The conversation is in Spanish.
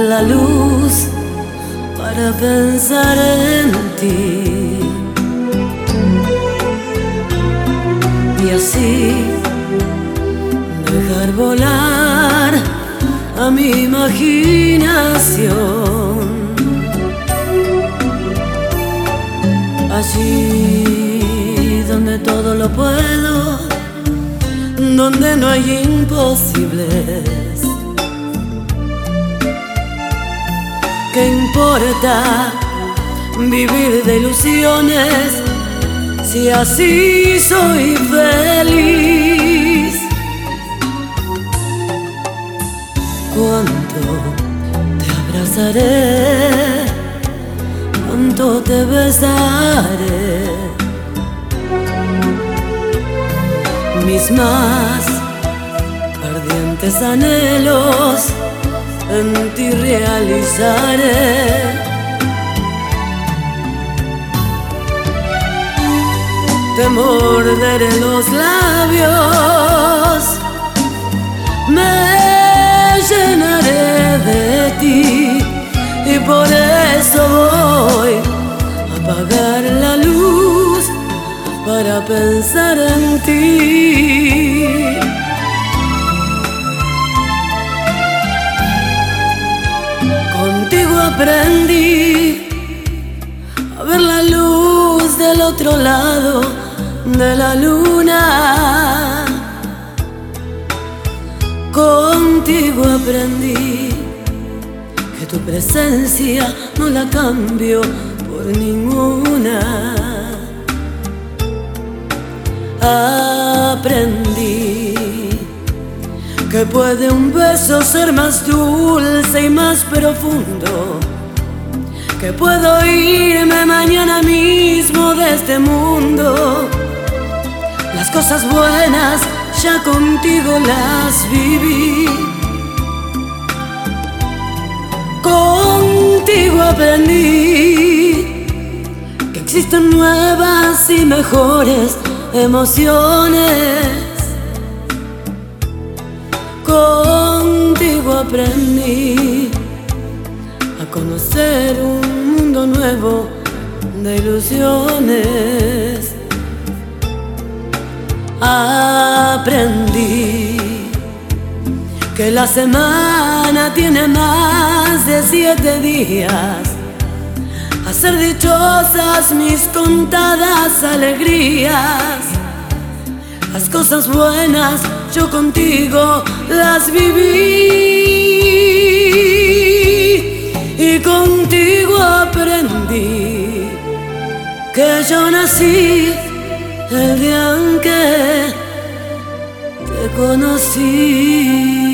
la luz para pensar en ti y así dejar volar a mi imaginación. Allí donde todo lo puedo, donde no hay imposibles. ¿Qué importa vivir de ilusiones si así soy feliz? Cuánto te abrazaré, cuánto te besaré. Mis más ardientes anhelos en ti realizaré. Te morderé los labios, me llenaré de ti y por eso voy a apagar la luz para pensar en ti. Contigo aprendí a ver la luz del otro lado de la luna. Contigo aprendí que tu presencia no la cambio por ninguna. Aprendí que puede un beso ser más dulce y más profundo, que puedo irme mañana mismo de este mundo. Las cosas buenas ya contigo las viví. Contigo aprendí que existen nuevas y mejores emociones. Contigo aprendí a conocer un mundo nuevo de ilusiones. Aprendí que la semana tiene más de 7 días, a ser dichosas mis contadas alegrías. Las cosas buenas yo contigo las viví y contigo aprendí que yo nací el día en que te conocí.